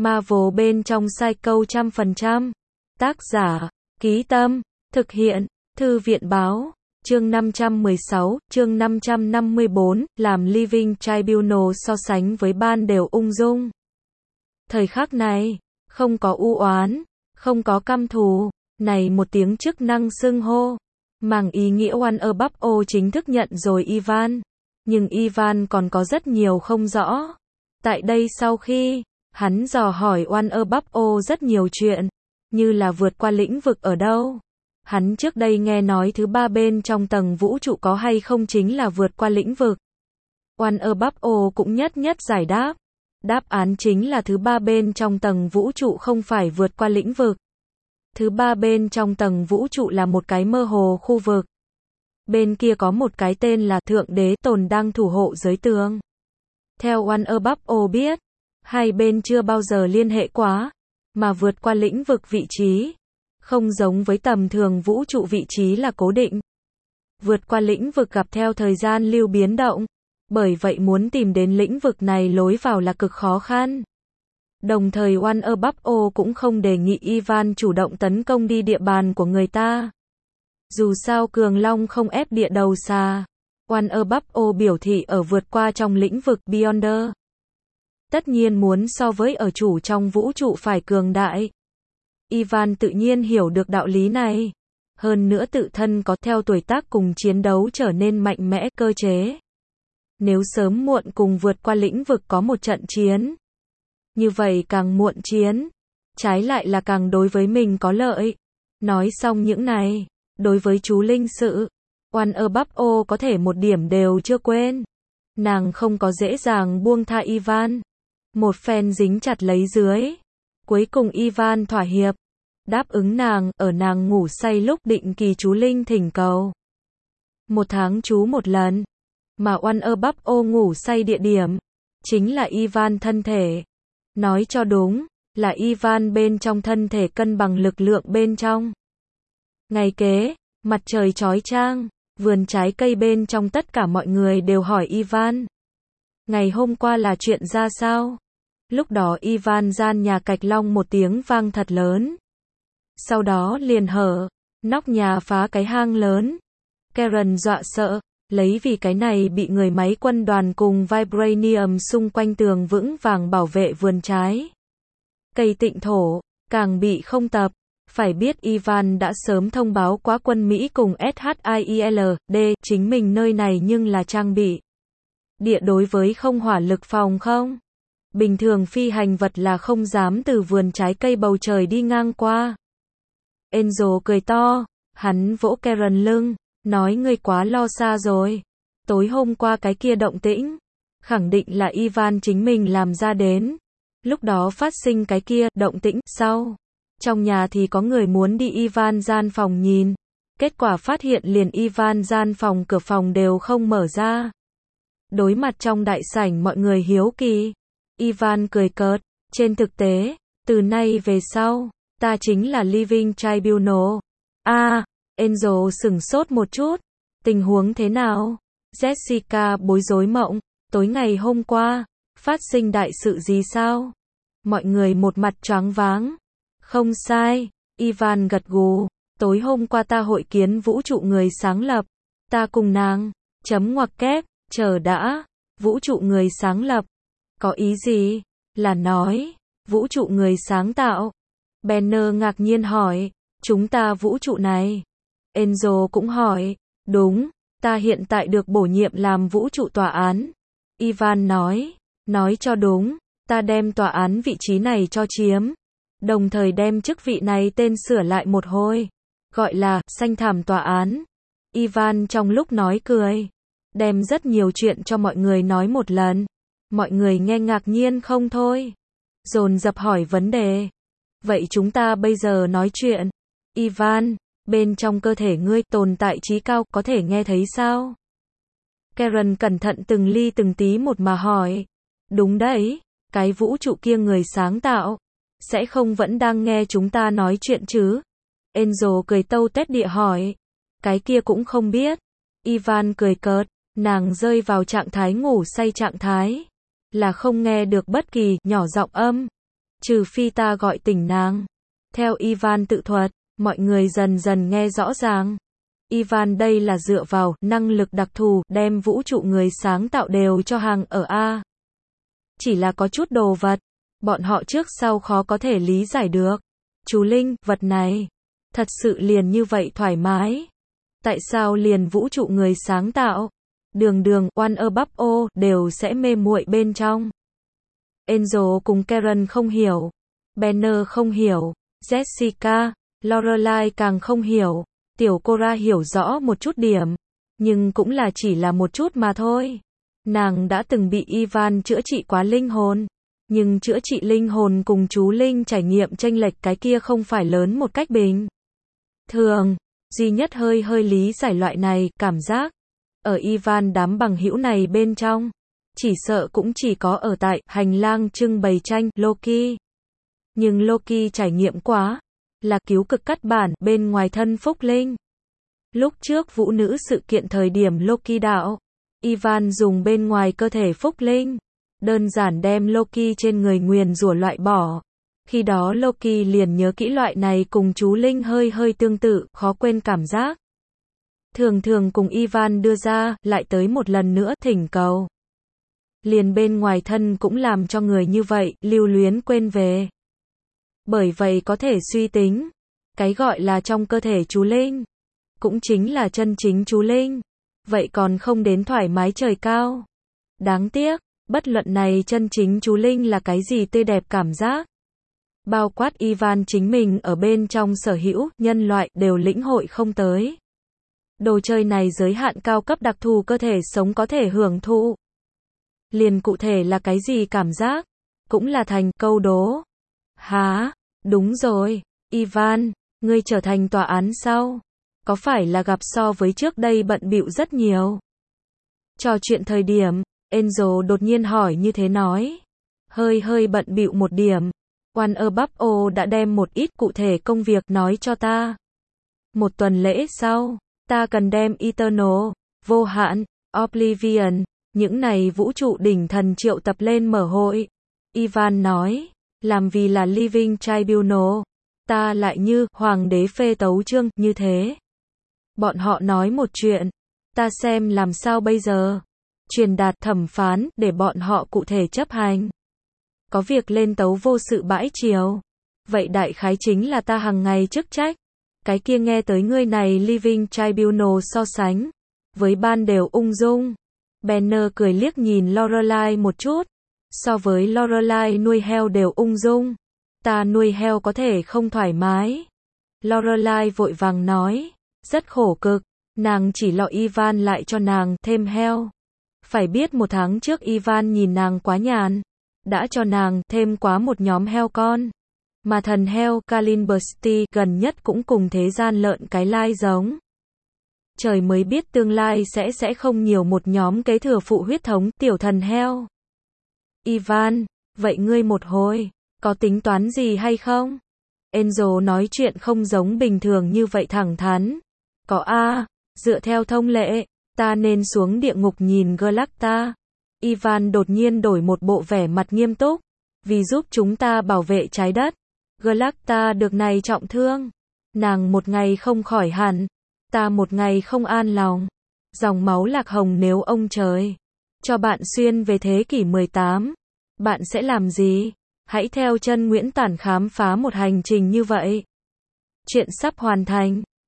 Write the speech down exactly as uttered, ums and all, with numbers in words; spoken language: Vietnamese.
Marvel bên trong Psycho trăm phần trăm. Tác giả, Ký Tâm, thực hiện, Thư viện Báo. Chương năm trăm mười sáu, chương năm trăm năm mươi bốn, làm Living Tribunal so sánh với ban đều ung dung. Thời khắc này, không có u oán, không có căm thù, này một tiếng chức năng xưng hô, mang ý nghĩa One Above All chính thức nhận rồi Ivan. Nhưng Ivan còn có rất nhiều không rõ. Tại đây sau khi, hắn dò hỏi One Above All rất nhiều chuyện, như là vượt qua lĩnh vực ở đâu. Hắn trước đây nghe nói thứ ba bên trong tầng vũ trụ có hay không chính là vượt qua lĩnh vực. One Above All cũng nhất nhất giải đáp. Đáp án chính là thứ ba bên trong tầng vũ trụ không phải vượt qua lĩnh vực. Thứ ba bên trong tầng vũ trụ là một cái mơ hồ khu vực. Bên kia có một cái tên là Thượng Đế Tồn đang thủ hộ giới tường. Theo One Above All biết, hai bên chưa bao giờ liên hệ quá, mà vượt qua lĩnh vực vị trí. Không giống với tầm thường vũ trụ vị trí là cố định. Vượt qua lĩnh vực gặp theo thời gian lưu biến động. Bởi vậy muốn tìm đến lĩnh vực này lối vào là cực khó khăn. Đồng thời One Above All cũng không đề nghị Ivan chủ động tấn công đi địa bàn của người ta. Dù sao Cường Long không ép địa đầu xa. One Above All biểu thị ở vượt qua trong lĩnh vực Beyonder. Tất nhiên muốn so với ở chủ trong vũ trụ phải cường đại. Ivan tự nhiên hiểu được đạo lý này. Hơn nữa tự thân có theo tuổi tác cùng chiến đấu trở nên mạnh mẽ cơ chế. Nếu sớm muộn cùng vượt qua lĩnh vực có một trận chiến. Như vậy càng muộn chiến. Trái lại là càng đối với mình có lợi. Nói xong những này. Đối với chú linh sự. One Above All có thể một điểm đều chưa quên. Nàng không có dễ dàng buông tha Ivan. Một phen dính chặt lấy dưới. Cuối cùng Ivan thỏa hiệp. Đáp ứng nàng, ở nàng ngủ say lúc định kỳ chú linh thỉnh cầu. Một tháng chú một lần. Mà One Above All ngủ say địa điểm. Chính là Ivan thân thể. Nói cho đúng, là Ivan bên trong thân thể cân bằng lực lượng bên trong. Ngày kế, mặt trời chói chang, vườn trái cây bên trong tất cả mọi người đều hỏi Ivan. Ngày hôm qua là chuyện ra sao? Lúc đó Ivan gian nhà cạch long một tiếng vang thật lớn. Sau đó liền hở, nóc nhà phá cái hang lớn. Karen dọa sợ, lấy vì cái này bị người máy quân đoàn cùng Vibranium xung quanh tường vững vàng bảo vệ vườn trái. Cây tịnh thổ, càng bị không tập. Phải biết Ivan đã sớm thông báo quá quân Mỹ cùng SHIELD, chính mình nơi này nhưng là trang bị. Địa đối với không hỏa lực phòng không. Bình thường phi hành vật là không dám từ vườn trái cây bầu trời đi ngang qua. Angel cười to, hắn vỗ Karen lưng, nói ngươi quá lo xa rồi. Tối hôm qua cái kia động tĩnh, khẳng định là Ivan chính mình làm ra đến. Lúc đó phát sinh cái kia động tĩnh sau. Trong nhà thì có người muốn đi Ivan gian phòng nhìn. Kết quả phát hiện liền Ivan gian phòng cửa phòng đều không mở ra. Đối mặt trong đại sảnh mọi người hiếu kỳ. Ivan cười cợt, trên thực tế, từ nay về sau, ta chính là Living Tribunal. À, Angel sửng sốt một chút. Tình huống thế nào? Jessica bối rối mộng, tối ngày hôm qua, phát sinh đại sự gì sao? Mọi người một mặt choáng váng. Không sai, Ivan gật gù, tối hôm qua ta hội kiến vũ trụ người sáng lập. Ta cùng nàng, chấm ngoặc kép, chờ đã, vũ trụ người sáng lập. Có ý gì? Là nói, vũ trụ người sáng tạo. Banner ngạc nhiên hỏi, chúng ta vũ trụ này. Angel cũng hỏi, đúng, ta hiện tại được bổ nhiệm làm vũ trụ tòa án. Ivan nói, nói cho đúng, ta đem tòa án vị trí này cho chiếm. Đồng thời đem chức vị này tên sửa lại một hồi. Gọi là, xanh thảm tòa án. Ivan trong lúc nói cười. Đem rất nhiều chuyện cho mọi người nói một lần. Mọi người nghe ngạc nhiên không thôi. Dồn dập hỏi vấn đề. Vậy chúng ta bây giờ nói chuyện. Ivan, bên trong cơ thể ngươi tồn tại trí cao có thể nghe thấy sao? Karen cẩn thận từng ly từng tí một mà hỏi. Đúng đấy, cái vũ trụ kia người sáng tạo. Sẽ không vẫn đang nghe chúng ta nói chuyện chứ? Angel cười tâu tét địa hỏi. Cái kia cũng không biết. Ivan cười cợt, nàng rơi vào trạng thái ngủ say trạng thái. Là không nghe được bất kỳ nhỏ giọng âm. Trừ phi ta gọi tỉnh nàng. Theo Ivan tự thuật, mọi người dần dần nghe rõ ràng. Ivan đây là dựa vào năng lực đặc thù đem vũ trụ người sáng tạo đều cho hàng ở A. Chỉ là có chút đồ vật, bọn họ trước sau khó có thể lý giải được. Chú Linh, vật này, thật sự liền như vậy thoải mái. Tại sao liền vũ trụ người sáng tạo, đường đường, One above all, đều sẽ mê muội bên trong. Angel cùng Karen không hiểu. Banner không hiểu. Jessica, Lorelai càng không hiểu. Tiểu Cora hiểu rõ một chút điểm. Nhưng cũng là chỉ là một chút mà thôi. Nàng đã từng bị Ivan chữa trị quá linh hồn. Nhưng chữa trị linh hồn cùng chú Linh trải nghiệm chênh lệch cái kia không phải lớn một cách bình thường. Duy nhất hơi hơi lý giải loại này, cảm giác. Ở Ivan đám bằng hữu này bên trong. Chỉ sợ cũng chỉ có ở tại hành lang trưng bày tranh Loki. Nhưng Loki trải nghiệm quá. Là cứu cực cắt bản bên ngoài thân Phúc Linh. Lúc trước vũ nữ sự kiện thời điểm Loki đạo. Ivan dùng bên ngoài cơ thể Phúc Linh. Đơn giản đem Loki trên người nguyền rủa loại bỏ. Khi đó Loki liền nhớ kỹ loại này cùng chú Linh hơi hơi tương tự, khó quên cảm giác. Thường thường cùng Ivan đưa ra, lại tới một lần nữa thỉnh cầu. Liền bên ngoài thân cũng làm cho người như vậy, lưu luyến quên về. Bởi vậy có thể suy tính, cái gọi là trong cơ thể chú Linh, cũng chính là chân chính chú Linh. Vậy còn không đến thoải mái trời cao. Đáng tiếc, bất luận này chân chính chú Linh là cái gì tươi đẹp cảm giác. Bao quát Ivan chính mình ở bên trong sở hữu, nhân loại, đều lĩnh hội không tới. Đồ chơi này giới hạn cao cấp đặc thù cơ thể sống có thể hưởng thụ. Liền cụ thể là cái gì cảm giác? Cũng là thành câu đố. Hả? Đúng rồi. Ivan, ngươi trở thành tòa án sau. Có phải là gặp so với trước đây bận bịu rất nhiều? Trò chuyện thời điểm, Angel đột nhiên hỏi như thế nói. Hơi hơi bận bịu một điểm. One above all đã đem một ít cụ thể công việc nói cho ta. Một tuần lễ sau, ta cần đem Eternal, vô hạn, Oblivion, những này vũ trụ đỉnh thần triệu tập lên mở hội. Ivan nói, làm vì là Living Tribunal, ta lại như hoàng đế phê tấu chương như thế. Bọn họ nói một chuyện, ta xem làm sao bây giờ. Truyền đạt thẩm phán để bọn họ cụ thể chấp hành. Có việc lên tấu vô sự bãi triều. Vậy đại khái chính là ta hàng ngày chức trách. Cái kia nghe tới ngươi này Living Tribunal so sánh với ban đều ung dung. Banner cười liếc nhìn Lorelai một chút. So với Lorelai nuôi heo đều ung dung. Ta nuôi heo có thể không thoải mái. Lorelai vội vàng nói. Rất khổ cực. Nàng chỉ lo Ivan lại cho nàng thêm heo. Phải biết một tháng trước Ivan nhìn nàng quá nhàn. Đã cho nàng thêm quá một nhóm heo con. Mà thần heo Kalimbusti gần nhất cũng cùng thế gian lợn cái lai giống. Trời mới biết tương lai sẽ sẽ không nhiều một nhóm kế thừa phụ huyết thống tiểu thần heo. Ivan, vậy ngươi một hồi, có tính toán gì hay không? Angel nói chuyện không giống bình thường như vậy thẳng thắn. Có a, dựa theo thông lệ, ta nên xuống địa ngục nhìn Galacta. Ivan đột nhiên đổi một bộ vẻ mặt nghiêm túc. Vì giúp chúng ta bảo vệ trái đất. Galacta được này trọng thương. Nàng một ngày không khỏi hẳn. Ta một ngày không an lòng. Dòng máu lạc hồng nếu ông trời cho bạn xuyên về thế kỷ mười tám. Bạn sẽ làm gì? Hãy theo chân Nguyễn Tản khám phá một hành trình như vậy. Chuyện sắp hoàn thành.